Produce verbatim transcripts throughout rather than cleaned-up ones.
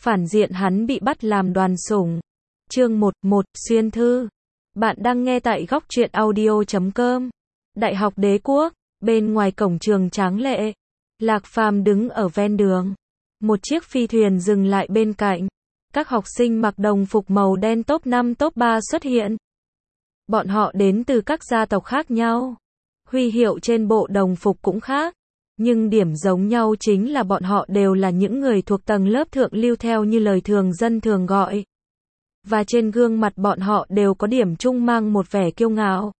Phản diện hắn bị bắt làm đoàn sủng. Chương một, một, xuyên thư. Bạn đang nghe tại góc truyện audio chấm com. Đại học Đế Quốc, bên ngoài cổng trường tráng lệ. Lạc Phàm đứng ở ven đường. Một chiếc phi thuyền dừng lại bên cạnh. Các học sinh mặc đồng phục màu đen top năm top ba xuất hiện. Bọn họ đến từ các gia tộc khác nhau. Huy hiệu trên bộ đồng phục cũng khác. Nhưng điểm giống nhau chính là bọn họ đều là những người thuộc tầng lớp thượng lưu theo như lời thường dân thường gọi. Và trên gương mặt bọn họ đều có điểm chung mang một vẻ kiêu ngạo.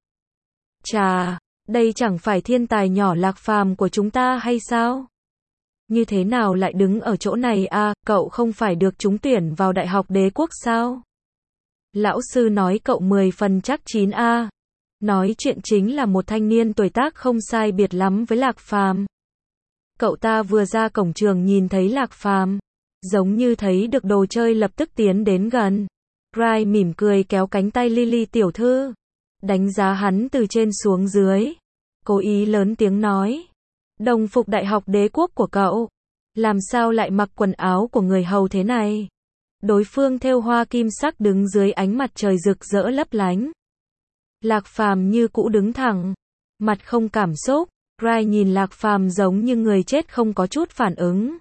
Chà, đây chẳng phải thiên tài nhỏ Lạc Phàm của chúng ta hay sao? Như thế nào lại đứng ở chỗ này à, cậu không phải được trúng tuyển vào Đại học Đế Quốc sao? Lão sư nói cậu mười phần chắc chín a. Nói chuyện chính là một thanh niên tuổi tác không sai biệt lắm với Lạc Phàm. Cậu ta vừa ra cổng trường nhìn thấy Lạc Phàm, giống như thấy được đồ chơi lập tức tiến đến gần. Rai mỉm cười kéo cánh tay Lily tiểu thư, đánh giá hắn từ trên xuống dưới. Cố ý lớn tiếng nói, đồng phục Đại học Đế Quốc của cậu, làm sao lại mặc quần áo của người hầu thế này? Đối phương thêu hoa kim sắc đứng dưới ánh mặt trời rực rỡ lấp lánh. Lạc Phàm như cũ đứng thẳng, mặt không cảm xúc. Rai nhìn Lạc Phàm giống như người chết không có chút phản ứng.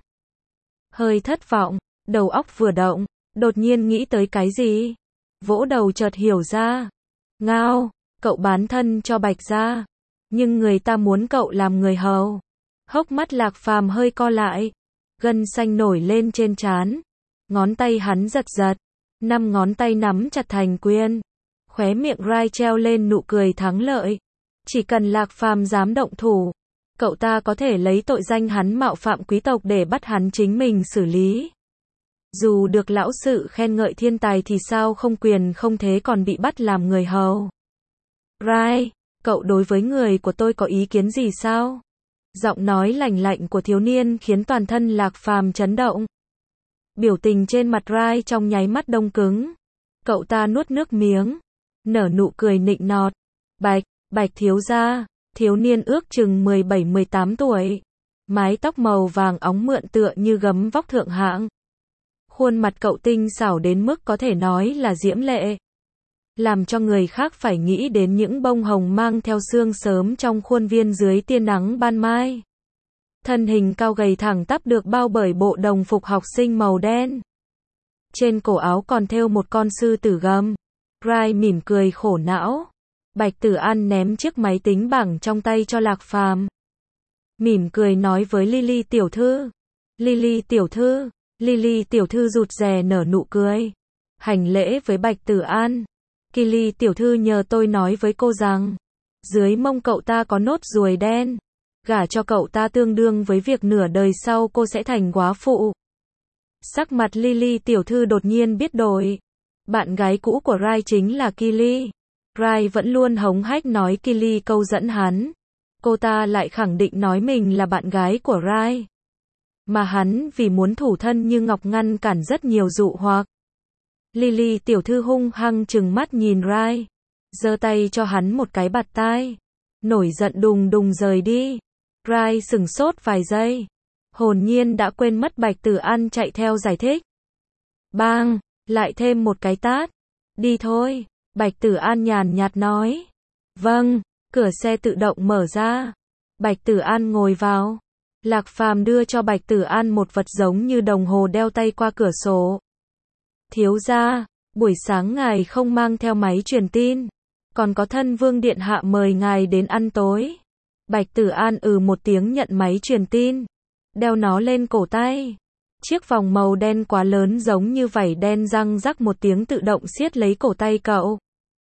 Hơi thất vọng, đầu óc vừa động, đột nhiên nghĩ tới cái gì. Vỗ đầu chợt hiểu ra. Ngao, cậu bán thân cho Bạch gia, nhưng người ta muốn cậu làm người hầu. Hốc mắt Lạc Phàm hơi co lại, gân xanh nổi lên trên trán. Ngón tay hắn giật giật, năm ngón tay nắm chặt thành quyền. Khóe miệng Rai treo lên nụ cười thắng lợi. Chỉ cần Lạc Phàm dám động thủ, cậu ta có thể lấy tội danh hắn mạo phạm quý tộc để bắt hắn chính mình xử lý. Dù được lão sư khen ngợi thiên tài thì sao không quyền không thế còn bị bắt làm người hầu. Rai, cậu đối với người của tôi có ý kiến gì sao? Giọng nói lành lạnh của thiếu niên khiến toàn thân Lạc Phàm chấn động. Biểu tình trên mặt Rai trong nháy mắt đông cứng. Cậu ta nuốt nước miếng, nở nụ cười nịnh nọt. Bạch, Bạch thiếu gia. Thiếu niên ước chừng mười bảy mười tám tuổi. Mái tóc màu vàng óng mượn tựa như gấm vóc thượng hạng. Khuôn mặt cậu tinh xảo đến mức có thể nói là diễm lệ. Làm cho người khác phải nghĩ đến những bông hồng mang theo sương sớm trong khuôn viên dưới tia nắng ban mai. Thân hình cao gầy thẳng tắp được bao bởi bộ đồng phục học sinh màu đen. Trên cổ áo còn thêu một con sư tử gầm. Rai mỉm cười khổ não. Bạch Tử An ném chiếc máy tính bảng trong tay cho Lạc Phàm. Mỉm cười nói với Lily tiểu thư. Lily tiểu thư, Lily tiểu thư rụt rè nở nụ cười. Hành lễ với Bạch Tử An. Lily tiểu thư nhờ tôi nói với cô rằng, dưới mông cậu ta có nốt ruồi đen. Gả cho cậu ta tương đương với việc nửa đời sau cô sẽ thành góa phụ. Sắc mặt Lily tiểu thư đột nhiên biết đổi. Bạn gái cũ của Rai chính là Kili. Rai vẫn luôn hống hách nói Kili câu dẫn hắn. Cô ta lại khẳng định nói mình là bạn gái của Rai. Mà hắn vì muốn thủ thân như ngọc ngăn cản rất nhiều dụ hoặc. Lily tiểu thư hung hăng trừng mắt nhìn Rai. Giơ tay cho hắn một cái bạt tai. Nổi giận đùng đùng rời đi. Rai sửng sốt vài giây. Hồn nhiên đã quên mất Bạch Tử An chạy theo giải thích. Bang, lại thêm một cái tát. Đi thôi. Bạch Tử An nhàn nhạt nói. Vâng, cửa xe tự động mở ra. Bạch Tử An ngồi vào. Lạc Phàm đưa cho Bạch Tử An một vật giống như đồng hồ đeo tay qua cửa sổ. Thiếu gia, buổi sáng ngài không mang theo máy truyền tin. Còn có thân vương điện hạ mời ngài đến ăn tối. Bạch Tử An ừ một tiếng nhận máy truyền tin. Đeo nó lên cổ tay. Chiếc vòng màu đen quá lớn giống như vảy đen răng rắc một tiếng tự động siết lấy cổ tay cậu.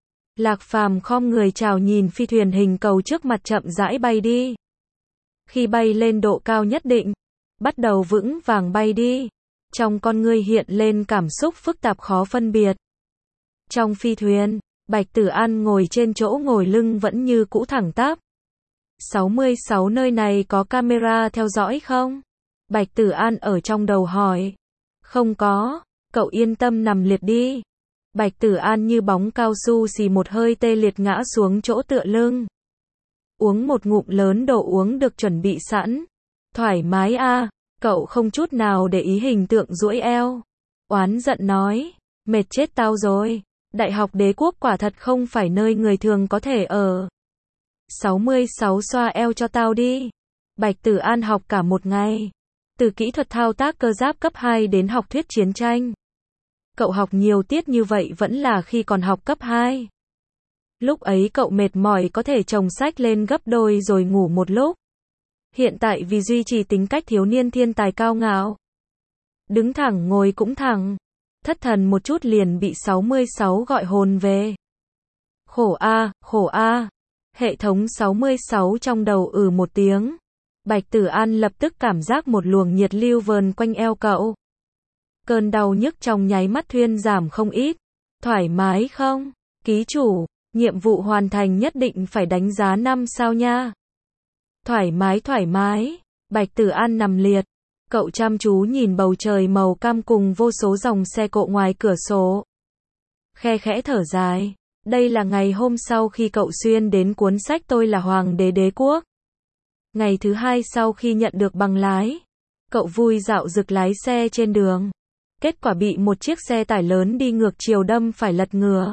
Lạc Phàm khom người chào nhìn phi thuyền hình cầu trước mặt chậm rãi bay đi. Khi bay lên độ cao nhất định, bắt đầu vững vàng bay đi. Trong con ngươi hiện lên cảm xúc phức tạp khó phân biệt. Trong phi thuyền, Bạch Tử An ngồi trên chỗ ngồi lưng vẫn như cũ thẳng tắp. sáu mươi sáu nơi này có camera theo dõi không? Bạch Tử An ở trong đầu hỏi. Không có, cậu yên tâm nằm liệt đi. Bạch Tử An như bóng cao su xì một hơi tê liệt ngã xuống chỗ tựa lưng. Uống một ngụm lớn đồ uống được chuẩn bị sẵn. Thoải mái a, à, cậu không chút nào để ý hình tượng duỗi eo. oán giận nói, mệt chết tao rồi, Đại học Đế Quốc quả thật không phải nơi người thường có thể ở. sáu mươi sáu xoa eo cho tao đi. Bạch Tử An học cả một ngày. Từ kỹ thuật thao tác cơ giáp cấp hai đến học thuyết chiến tranh. Cậu học nhiều tiết như vậy vẫn là khi còn học cấp hai. Lúc ấy cậu mệt mỏi có thể chồng sách lên gấp đôi rồi ngủ một lúc. Hiện tại vì duy trì tính cách thiếu niên thiên tài cao ngạo. Đứng thẳng ngồi cũng thẳng. Thất thần một chút liền bị sáu mươi sáu gọi hồn về. Khổ a, khổ a. Hệ thống sáu mươi sáu trong đầu ừ một tiếng. Bạch Tử An lập tức cảm giác một luồng nhiệt lưu vờn quanh eo cậu. Cơn đau nhức trong nháy mắt thuyên giảm không ít. Thoải mái không? Ký chủ, nhiệm vụ hoàn thành nhất định phải đánh giá năm sao nha. Thoải mái thoải mái. Bạch Tử An nằm liệt. Cậu chăm chú nhìn bầu trời màu cam cùng vô số dòng xe cộ ngoài cửa sổ. Khe khẽ thở dài. Đây là ngày hôm sau khi cậu xuyên đến cuốn sách Tôi là Hoàng đế Đế Quốc. Ngày thứ hai sau khi nhận được bằng lái. Cậu vui dạo dực lái xe trên đường. Kết quả bị một chiếc xe tải lớn đi ngược chiều đâm phải lật ngửa.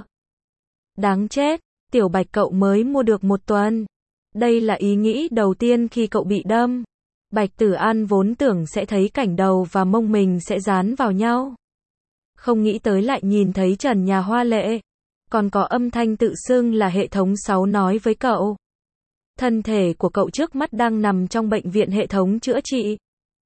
Đáng chết, tiểu Bạch cậu mới mua được một tuần. Đây là ý nghĩ đầu tiên khi cậu bị đâm. Bạch Tử An vốn tưởng sẽ thấy cảnh đầu và mông mình sẽ dán vào nhau. Không nghĩ tới lại nhìn thấy trần nhà hoa lệ. Còn có âm thanh tự xưng là hệ thống sáu nói với cậu. Thân thể của cậu trước mắt đang nằm trong bệnh viện hệ thống chữa trị.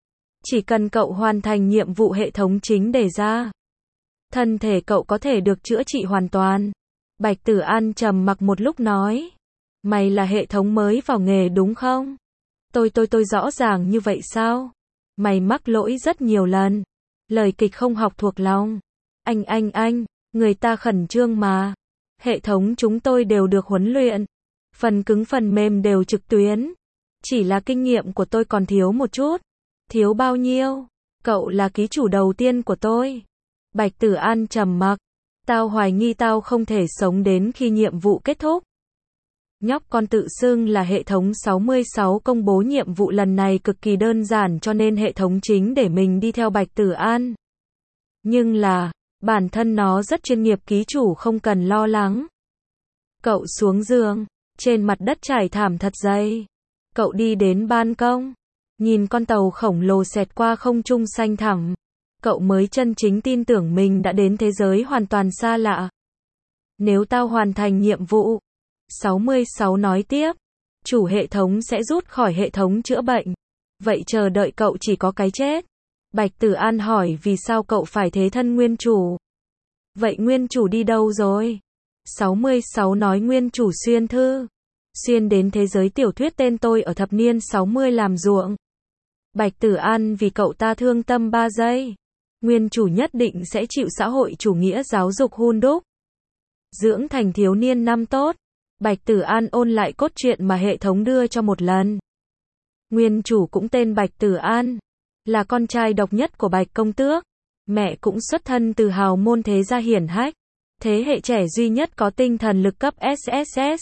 Chỉ cần cậu hoàn thành nhiệm vụ hệ thống chính đề ra. Thân thể cậu có thể được chữa trị hoàn toàn. Bạch Tử An trầm mặc một lúc nói. Mày là hệ thống mới vào nghề đúng không? Tôi tôi tôi rõ ràng như vậy sao? Mày mắc lỗi rất nhiều lần. Lời kịch không học thuộc lòng. Anh anh anh, người ta khẩn trương mà. Hệ thống chúng tôi đều được huấn luyện. Phần cứng phần mềm đều trực tuyến. Chỉ là kinh nghiệm của tôi còn thiếu một chút. Thiếu bao nhiêu? Cậu là ký chủ đầu tiên của tôi. Bạch Tử An trầm mặc. Tao hoài nghi tao không thể sống đến khi nhiệm vụ kết thúc. Nhóc con tự xưng là hệ thống sáu mươi sáu công bố nhiệm vụ lần này cực kỳ đơn giản cho nên hệ thống chính để mình đi theo Bạch Tử An. Nhưng là, bản thân nó rất chuyên nghiệp ký chủ không cần lo lắng. Cậu xuống giường, trên mặt đất trải thảm thật dày. Cậu đi đến ban công, nhìn con tàu khổng lồ xẹt qua không trung xanh thẳm. Cậu mới chân chính tin tưởng mình đã đến thế giới hoàn toàn xa lạ. Nếu tao hoàn thành nhiệm vụ, sáu mươi sáu nói tiếp, chủ hệ thống sẽ rút khỏi hệ thống chữa bệnh. Vậy chờ đợi cậu chỉ có cái chết. Bạch Tử An hỏi vì sao cậu phải thế thân nguyên chủ. Vậy nguyên chủ đi đâu rồi? sáu mươi sáu nói nguyên chủ xuyên thư. Xuyên đến thế giới tiểu thuyết tên tôi ở thập niên sáu mươi làm ruộng. Bạch Tử An vì cậu ta thương tâm ba giây. Nguyên chủ nhất định sẽ chịu xã hội chủ nghĩa giáo dục hun đúc. Dưỡng thành thiếu niên năm tốt. Bạch Tử An ôn lại cốt truyện mà hệ thống đưa cho một lần. Nguyên chủ cũng tên Bạch Tử An. Là con trai độc nhất của Bạch Công Tước. Mẹ cũng xuất thân từ hào môn thế gia hiển hách. Thế hệ trẻ duy nhất có tinh thần lực cấp ét ét ét.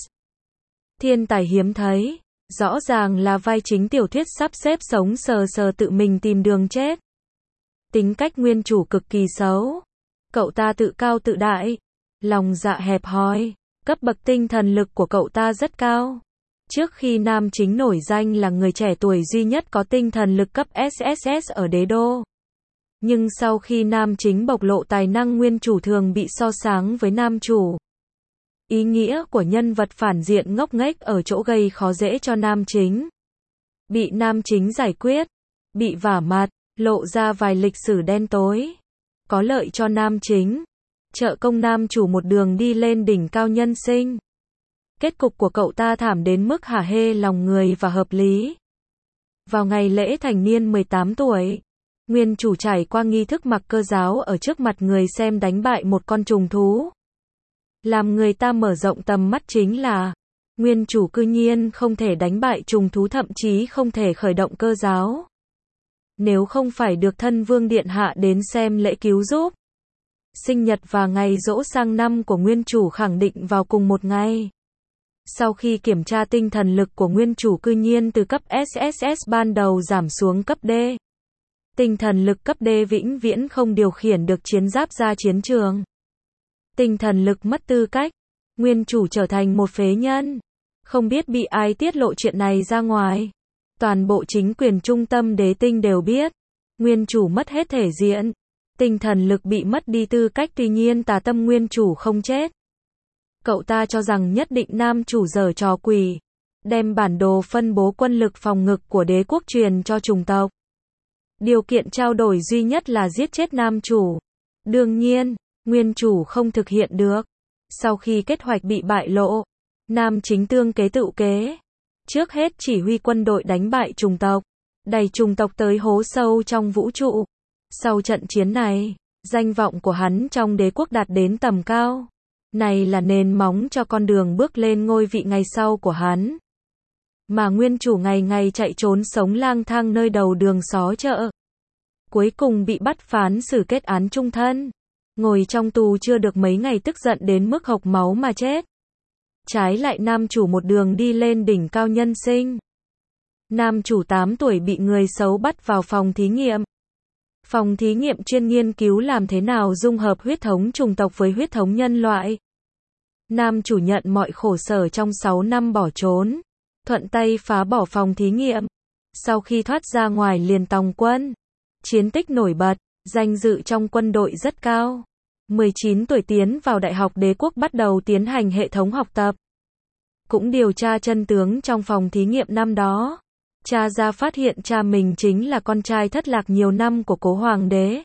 Thiên tài hiếm thấy. Rõ ràng là vai chính tiểu thuyết sắp xếp sống sờ sờ tự mình tìm đường chết. Tính cách nguyên chủ cực kỳ xấu. Cậu ta tự cao tự đại. Lòng dạ hẹp hòi. Cấp bậc tinh thần lực của cậu ta rất cao. Trước khi nam chính nổi danh là người trẻ tuổi duy nhất có tinh thần lực cấp ét ét ét ở đế đô. Nhưng sau khi nam chính bộc lộ tài năng nguyên chủ thường bị so sánh với nam chủ. Ý nghĩa của nhân vật phản diện ngốc nghếch ở chỗ gây khó dễ cho nam chính. Bị nam chính giải quyết. Bị vả mặt, lộ ra vài lịch sử đen tối. Có lợi cho nam chính. Trợ công nam chủ một đường đi lên đỉnh cao nhân sinh. Kết cục của cậu ta thảm đến mức hả hê lòng người và hợp lý. Vào ngày lễ thành niên mười tám tuổi, nguyên chủ trải qua nghi thức mặc cơ giáo ở trước mặt người xem đánh bại một con trùng thú. Làm người ta mở rộng tầm mắt chính là, nguyên chủ cư nhiên không thể đánh bại trùng thú thậm chí không thể khởi động cơ giáo. Nếu không phải được thân vương điện hạ đến xem lễ cứu giúp. Sinh nhật và ngày giỗ sang năm của nguyên chủ khẳng định vào cùng một ngày. Sau khi kiểm tra tinh thần lực của nguyên chủ cư nhiên từ cấp ét ét ét ban đầu giảm xuống cấp D. Tinh thần lực cấp D vĩnh viễn không điều khiển được chiến giáp ra chiến trường. Tinh thần lực mất tư cách, nguyên chủ trở thành một phế nhân. Không biết bị ai tiết lộ chuyện này ra ngoài. Toàn bộ chính quyền trung tâm đế tinh đều biết. Nguyên chủ mất hết thể diện. Tinh thần lực bị mất đi tư cách, tuy nhiên tà tâm nguyên chủ không chết. Cậu ta cho rằng nhất định nam chủ giở trò quỷ. Đem bản đồ phân bố quân lực phòng ngự của đế quốc truyền cho chủng tộc. Điều kiện trao đổi duy nhất là giết chết nam chủ. Đương nhiên, nguyên chủ không thực hiện được. Sau khi kế hoạch bị bại lộ, nam chính tương kế tự kế. Trước hết chỉ huy quân đội đánh bại chủng tộc, đẩy chủng tộc tới hố sâu trong vũ trụ. Sau trận chiến này, danh vọng của hắn trong đế quốc đạt đến tầm cao. Này là nền móng cho con đường bước lên ngôi vị ngày sau của hắn. Mà nguyên chủ ngày ngày chạy trốn sống lang thang nơi đầu đường xó chợ. Cuối cùng bị bắt phán xử kết án chung thân. Ngồi trong tù chưa được mấy ngày tức giận đến mức hộc máu mà chết. Trái lại nam chủ một đường đi lên đỉnh cao nhân sinh. Nam chủ tám tuổi bị người xấu bắt vào phòng thí nghiệm. Phòng thí nghiệm chuyên nghiên cứu làm thế nào dung hợp huyết thống chủng tộc với huyết thống nhân loại. Nam chủ nhận mọi khổ sở trong sáu năm bỏ trốn. Thuận tay phá bỏ phòng thí nghiệm. Sau khi thoát ra ngoài liền tòng quân. Chiến tích nổi bật, danh dự trong quân đội rất cao. mười chín tuổi tiến vào Đại học Đế quốc bắt đầu tiến hành hệ thống học tập. Cũng điều tra chân tướng trong phòng thí nghiệm năm đó. Cha ra phát hiện cha mình chính là con trai thất lạc nhiều năm của cố hoàng đế.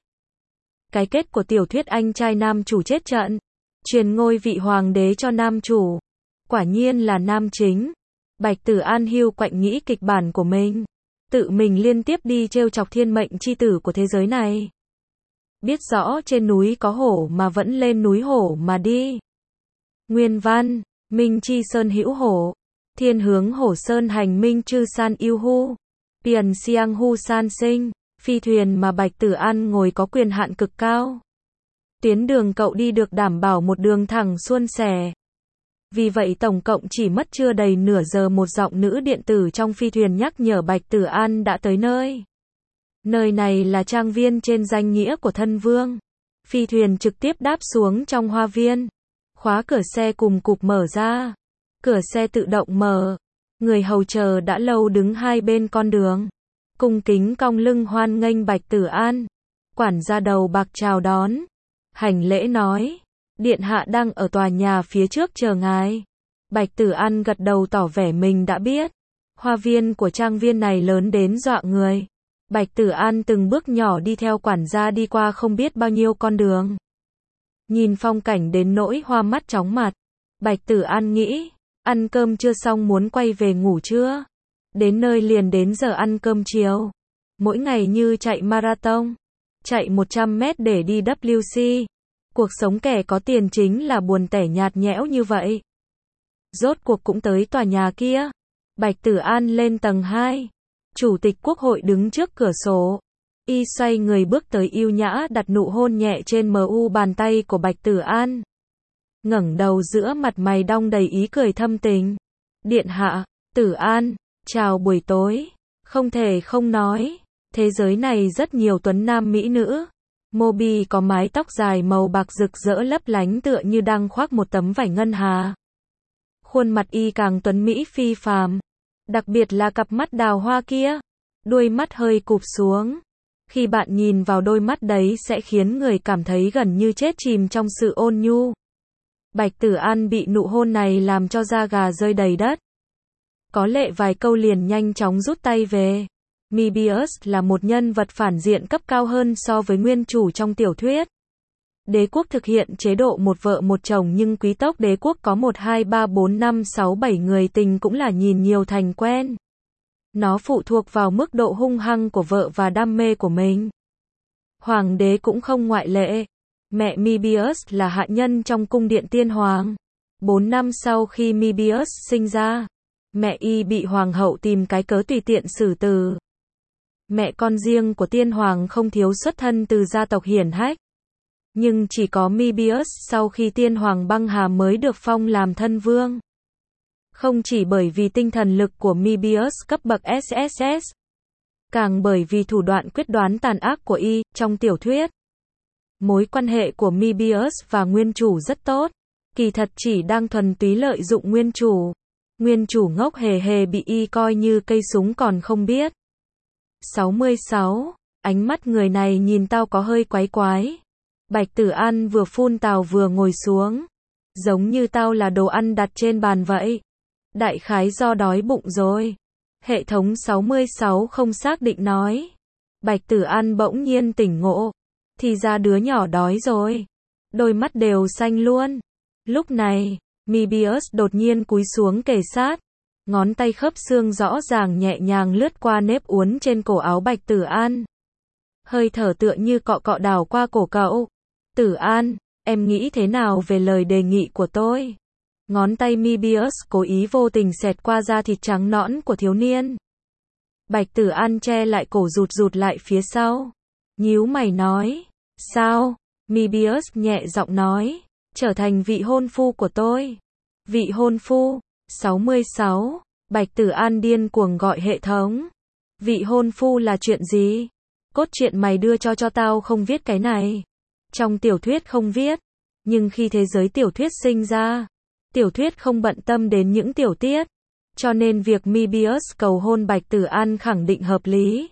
Cái kết của tiểu thuyết anh trai nam chủ chết trận. Truyền ngôi vị hoàng đế cho nam chủ. Quả nhiên là nam chính. Bạch Tử An hưu quạnh nghĩ kịch bản của mình. Tự mình liên tiếp đi trêu chọc thiên mệnh chi tử của thế giới này. Biết rõ trên núi có hổ mà vẫn lên núi hổ mà đi. Nguyên văn, Minh Chi Sơn hữu hổ. Thiên hướng hổ sơn hành minh chư san yêu hu. Piền siang hu san sinh. Phi thuyền mà Bạch Tử An ngồi có quyền hạn cực cao. Tuyến đường cậu đi được đảm bảo một đường thẳng suôn sẻ. Vì vậy tổng cộng chỉ mất chưa đầy nửa giờ một giọng nữ điện tử trong phi thuyền nhắc nhở Bạch Tử An đã tới nơi. Nơi này là trang viên trên danh nghĩa của thân vương. Phi thuyền trực tiếp đáp xuống trong hoa viên. Khóa cửa xe cùng cụp mở ra. Cửa xe tự động mở. Người hầu chờ đã lâu đứng hai bên con đường. Cung kính cong lưng hoan nghênh Bạch Tử An. Quản gia đầu bạc chào đón. Hành lễ nói. Điện hạ đang ở tòa nhà phía trước chờ ngài. Bạch Tử An gật đầu tỏ vẻ mình đã biết. Hoa viên của trang viên này lớn đến dọa người. Bạch Tử An từng bước nhỏ đi theo quản gia đi qua không biết bao nhiêu con đường. Nhìn phong cảnh đến nỗi hoa mắt chóng mặt. Bạch Tử An nghĩ, ăn cơm chưa xong muốn quay về ngủ chưa? Đến nơi liền đến giờ ăn cơm chiều. Mỗi ngày như chạy marathon. Chạy một trăm mét để đi W C. Cuộc sống kẻ có tiền chính là buồn tẻ nhạt nhẽo như vậy. Rốt cuộc cũng tới tòa nhà kia. Bạch Tử An lên tầng hai. Chủ tịch Quốc hội đứng trước cửa sổ. Y xoay người bước tới yêu nhã đặt nụ hôn nhẹ trên mu bàn tay của Bạch Tử An. Ngẩng đầu giữa mặt mày đong đầy ý cười thâm tình. Điện hạ, Tử An, chào buổi tối. Không thể không nói, thế giới này rất nhiều tuấn nam mỹ nữ. Moby có mái tóc dài màu bạc rực rỡ lấp lánh tựa như đang khoác một tấm vải ngân hà. Khuôn mặt y càng tuấn mỹ phi phàm. Đặc biệt là cặp mắt đào hoa kia. Đuôi mắt hơi cụp xuống. Khi bạn nhìn vào đôi mắt đấy sẽ khiến người cảm thấy gần như chết chìm trong sự ôn nhu. Bạch Tử An bị nụ hôn này làm cho da gà rơi đầy đất. Có lệ vài câu liền nhanh chóng rút tay về. Mobius là một nhân vật phản diện cấp cao hơn so với nguyên chủ trong tiểu thuyết. Đế quốc thực hiện chế độ một vợ một chồng nhưng quý tộc đế quốc có một hai ba bốn năm sáu bảy người tình cũng là nhìn nhiều thành quen. Nó phụ thuộc vào mức độ hung hăng của vợ và đam mê của mình. Hoàng đế cũng không ngoại lệ. Mẹ Mobius là hạ nhân trong cung điện tiên hoàng. Bốn năm sau khi Mobius sinh ra, mẹ y bị hoàng hậu tìm cái cớ tùy tiện xử tử. Mẹ con riêng của tiên hoàng không thiếu xuất thân từ gia tộc hiển hách. Nhưng chỉ có Mobius sau khi tiên hoàng băng hà mới được phong làm thân vương. Không chỉ bởi vì tinh thần lực của Mobius cấp bậc S S S. càng bởi vì thủ đoạn quyết đoán tàn ác của y. Trong tiểu thuyết, mối quan hệ của Mobius và nguyên chủ rất tốt, kỳ thật chỉ đang thuần túy lợi dụng nguyên chủ. Nguyên chủ ngốc hề hề bị y coi như cây súng còn không biết. sáu mươi sáu. Ánh mắt người này nhìn tao có hơi quái quái. Bạch Tử An vừa phun tào vừa ngồi xuống. Giống như tao là đồ ăn đặt trên bàn vậy. Đại khái do đói bụng rồi. Hệ thống sáu mươi sáu không xác định nói. Bạch Tử An bỗng nhiên tỉnh ngộ. Thì ra đứa nhỏ đói rồi. Đôi mắt đều xanh luôn. Lúc này, Mobius đột nhiên cúi xuống kề sát. Ngón tay khớp xương rõ ràng nhẹ nhàng lướt qua nếp uốn trên cổ áo Bạch Tử An. Hơi thở tựa như cọ cọ đảo qua cổ cậu. Tử An, em nghĩ thế nào về lời đề nghị của tôi? Ngón tay Mobius cố ý vô tình xẹt qua da thịt trắng nõn của thiếu niên. Bạch Tử An che lại cổ rụt rụt lại phía sau. Nhíu mày nói. Sao? Mobius nhẹ giọng nói. Trở thành vị hôn phu của tôi. Vị hôn phu. sáu mươi sáu. Bạch Tử An điên cuồng gọi hệ thống. Vị hôn phu là chuyện gì? Cốt truyện mày đưa cho cho tao không viết cái này. Trong tiểu thuyết không viết. Nhưng khi thế giới tiểu thuyết sinh ra, tiểu thuyết không bận tâm đến những tiểu tiết. Cho nên việc Mobius cầu hôn Bạch Tử An khẳng định hợp lý.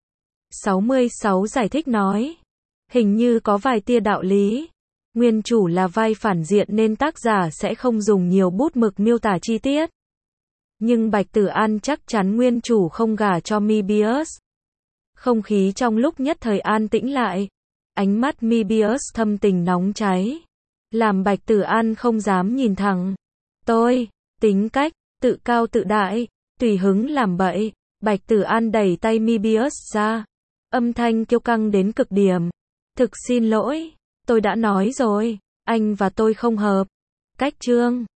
sáu mươi sáu giải thích nói. Hình như có vài tia đạo lý. Nguyên chủ là vai phản diện nên tác giả sẽ không dùng nhiều bút mực miêu tả chi tiết. Nhưng Bạch Tử An chắc chắn nguyên chủ không gả cho Mobius. Không khí trong lúc nhất thời an tĩnh lại. Ánh mắt Mobius thâm tình nóng cháy. Làm Bạch Tử An không dám nhìn thẳng. Tôi, tính cách, tự cao tự đại, tùy hứng làm bậy. Bạch Tử An đẩy tay Mobius ra. Âm thanh kiêu căng đến cực điểm. Thực xin lỗi, tôi đã nói rồi, anh và tôi không hợp. Cách chương